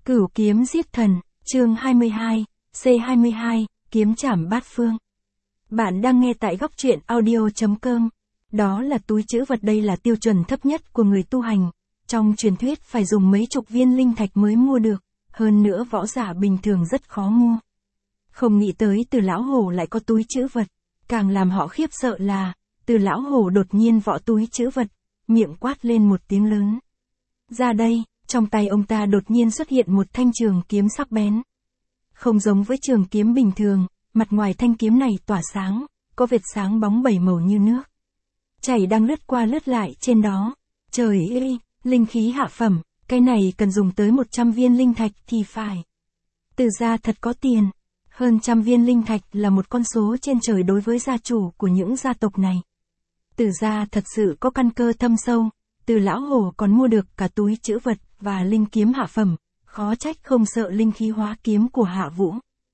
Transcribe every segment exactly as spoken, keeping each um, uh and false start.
Cửu kiếm giết thần, chương hai mươi hai, C hai mươi hai, kiếm trảm bát phương. Bạn đang nghe tại góc truyện audio chấm com. Đó là túi trữ vật, đây là tiêu chuẩn thấp nhất của người tu hành. Trong truyền thuyết phải dùng mấy chục viên linh thạch mới mua được, hơn nữa võ giả bình thường rất khó mua. Không nghĩ tới Từ lão hổ lại có túi trữ vật, càng làm họ khiếp sợ là, Từ lão hổ đột nhiên võ túi trữ vật, miệng quát lên một tiếng lớn. Ra đây, trong tay ông ta đột nhiên xuất hiện một thanh trường kiếm sắc bén. Không giống với trường kiếm bình thường, mặt ngoài thanh kiếm này tỏa sáng, có vệt sáng bóng bảy màu như nước. Chảy đang lướt qua lướt lại trên đó. Trời ơi, linh khí hạ phẩm, cái này cần dùng tới một trăm viên linh thạch thì phải. Từ gia thật có tiền. Hơn trăm viên linh thạch là một con số trên trời đối với gia chủ của những gia tộc này. Từ gia thật sự có căn cơ thâm sâu. Từ lão hổ còn mua được cả túi trữ vật và linh kiếm hạ phẩm, khó trách không sợ linh khí hóa kiếm của Hạ Vũ.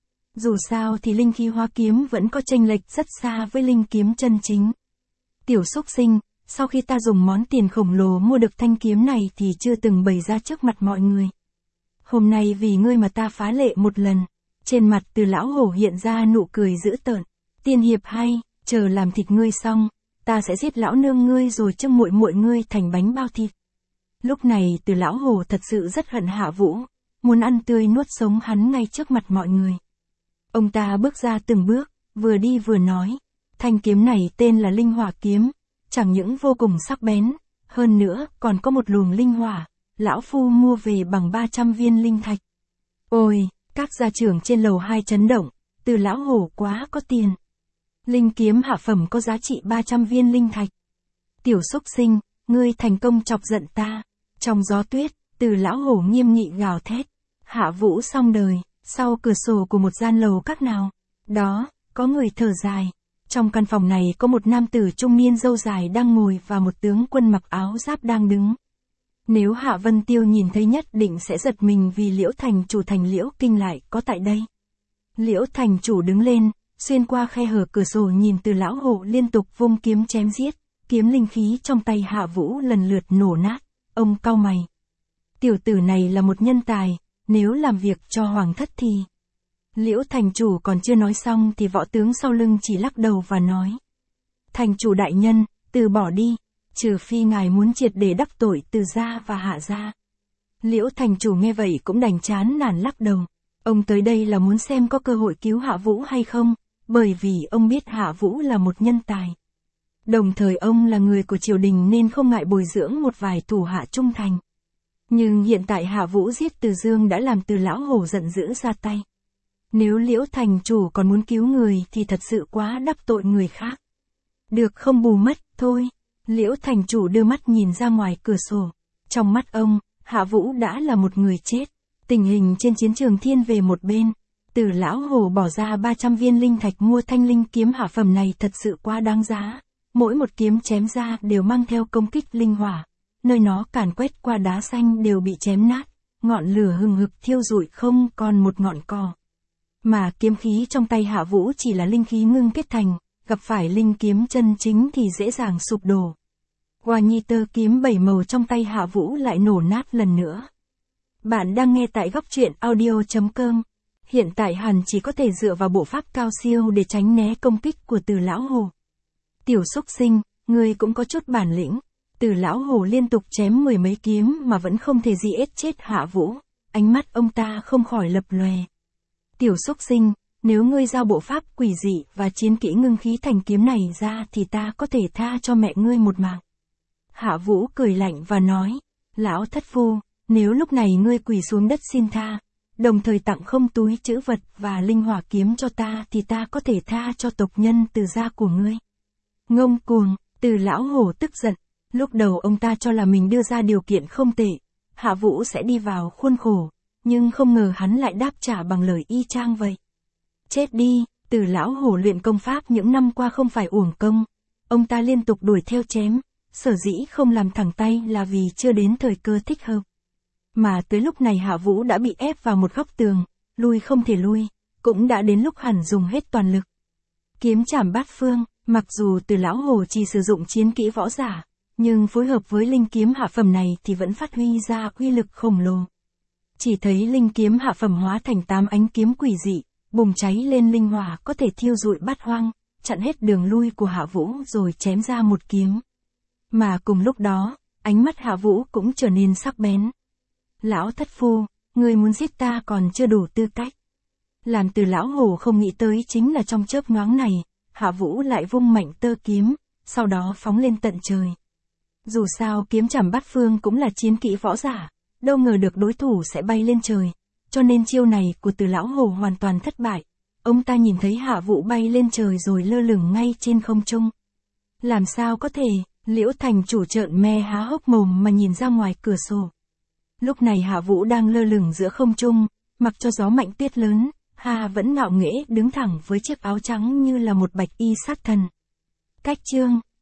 Dù sao thì linh khí hóa kiếm vẫn có chênh lệch rất xa với linh kiếm chân chính. Tiểu xúc sinh, sau khi ta dùng món tiền khổng lồ mua được thanh kiếm này thì chưa từng bày ra trước mặt mọi người. Hôm nay vì ngươi mà ta phá lệ một lần. Trên mặt Từ lão hổ hiện ra nụ cười dữ tợn. Tiên hiệp hay, chờ làm thịt ngươi xong, ta sẽ giết lão nương ngươi rồi châm muội muội ngươi thành bánh bao thịt. Lúc này Từ lão hổ thật sự rất hận Hạ Vũ, muốn ăn tươi nuốt sống hắn ngay trước mặt mọi người. Ông ta bước ra từng bước, vừa đi vừa nói, thanh kiếm này tên là Linh Hỏa kiếm, chẳng những vô cùng sắc bén, hơn nữa còn có một luồng linh hỏa, lão phu mua về bằng ba trăm viên linh thạch. Ôi, các gia trưởng trên lầu hai chấn động, Từ lão hổ quá có tiền. Linh kiếm hạ phẩm có giá trị ba trăm viên linh thạch. Tiểu xúc sinh, ngươi thành công chọc giận ta. Trong gió tuyết, Từ lão hổ nghiêm nghị gào thét. Hạ Vũ xong đời, sau cửa sổ của một gian lầu các nào. Đó, có người thở dài. Trong căn phòng này có một nam tử trung niên râu dài đang ngồi và một tướng quân mặc áo giáp đang đứng. Nếu Hạ Vân Tiêu nhìn thấy nhất định sẽ giật mình vì Liễu thành chủ Thành Liễu Kinh lại có tại đây. Liễu thành chủ đứng lên, xuyên qua khe hở cửa sổ nhìn Từ lão hổ liên tục vung kiếm chém giết, kiếm linh khí trong tay Hạ Vũ lần lượt nổ nát, ông cau mày. Tiểu tử này là một nhân tài, nếu làm việc cho hoàng thất thì... Liễu thành chủ còn chưa nói xong thì võ tướng sau lưng chỉ lắc đầu và nói. Thành chủ đại nhân, từ bỏ đi, trừ phi ngài muốn triệt để đắc tội Từ gia và Hạ gia. Liễu thành chủ nghe vậy cũng đành chán nản lắc đầu. Ông tới đây là muốn xem có cơ hội cứu Hạ Vũ hay không, bởi vì ông biết Hạ Vũ là một nhân tài. Đồng thời ông là người của triều đình nên không ngại bồi dưỡng một vài thủ hạ trung thành. Nhưng hiện tại Hạ Vũ giết Từ Dương đã làm Từ lão hổ giận dữ ra tay. Nếu Liễu thành chủ còn muốn cứu người thì thật sự quá đắc tội người khác. Được không bù mất, thôi. Liễu thành chủ đưa mắt nhìn ra ngoài cửa sổ. Trong mắt ông, Hạ Vũ đã là một người chết. Tình hình trên chiến trường thiên về một bên. Từ lão hổ bỏ ra ba trăm viên linh thạch mua thanh linh kiếm hạ phẩm này thật sự quá đáng giá. Mỗi một kiếm chém ra đều mang theo công kích linh hỏa. Nơi nó càn quét qua đá xanh đều bị chém nát. Ngọn lửa hừng hực thiêu rụi không còn một ngọn cỏ. Mà kiếm khí trong tay Hạ Vũ chỉ là linh khí ngưng kết thành. Gặp phải linh kiếm chân chính thì dễ dàng sụp đổ. Hoa nhi tơ kiếm bảy màu trong tay Hạ Vũ lại nổ nát lần nữa. Bạn đang nghe tại góc truyện audio chấm com. Hiện tại hẳn chỉ có thể dựa vào bộ pháp cao siêu để tránh né công kích của Từ lão hổ. Tiểu xúc sinh, ngươi cũng có chút bản lĩnh. Từ lão hổ liên tục chém mười mấy kiếm mà vẫn không thể gì ết chết Hạ Vũ. Ánh mắt ông ta không khỏi lập lòe. Tiểu xúc sinh, nếu ngươi giao bộ pháp quỷ dị và chiến kỹ ngưng khí thành kiếm này ra thì ta có thể tha cho mẹ ngươi một mạng. Hạ Vũ cười lạnh và nói. Lão thất phu, nếu lúc này ngươi quỳ xuống đất xin tha, đồng thời tặng không túi trữ vật và linh hỏa kiếm cho ta thì ta có thể tha cho tộc nhân Từ gia của ngươi. Ngông cuồng, Từ lão hổ tức giận. Lúc đầu ông ta cho là mình đưa ra điều kiện không tệ, Hạ Vũ sẽ đi vào khuôn khổ, nhưng không ngờ hắn lại đáp trả bằng lời y chang vậy. Chết đi, Từ lão hổ luyện công pháp những năm qua không phải uổng công. Ông ta liên tục đuổi theo chém, sở dĩ không làm thẳng tay là vì chưa đến thời cơ thích hợp. Mà tới lúc này Hạ Vũ đã bị ép vào một góc tường, lui không thể lui, cũng đã đến lúc hẳn dùng hết toàn lực. Kiếm trảm bát phương, mặc dù Từ lão hổ chỉ sử dụng chiến kỹ võ giả, nhưng phối hợp với linh kiếm hạ phẩm này thì vẫn phát huy ra uy lực khổng lồ. Chỉ thấy linh kiếm hạ phẩm hóa thành tám ánh kiếm quỷ dị, bùng cháy lên linh hỏa có thể thiêu rụi bát hoang, chặn hết đường lui của Hạ Vũ rồi chém ra một kiếm. Mà cùng lúc đó, ánh mắt Hạ Vũ cũng trở nên sắc bén. Lão thất phu, người muốn giết ta còn chưa đủ tư cách. Làm từ lão hổ không nghĩ tới chính là trong chớp nhoáng này, Hạ Vũ lại vung mạnh tơ kiếm, sau đó phóng lên tận trời. Dù sao kiếm chảm bát phương cũng là chiến kỹ võ giả, đâu ngờ được đối thủ sẽ bay lên trời, cho nên chiêu này của từ lão hổ hoàn toàn thất bại. Ông ta nhìn thấy Hạ Vũ bay lên trời rồi lơ lửng ngay trên không trung. Làm sao có thể, Liễu thành chủ trợn me há hốc mồm mà nhìn ra ngoài cửa sổ. Lúc này Hạ Vũ đang lơ lửng giữa không trung, mặc cho gió mạnh tuyết lớn, Hà vẫn ngạo nghễ đứng thẳng với chiếc áo trắng như là một bạch y sát thần. Cách chương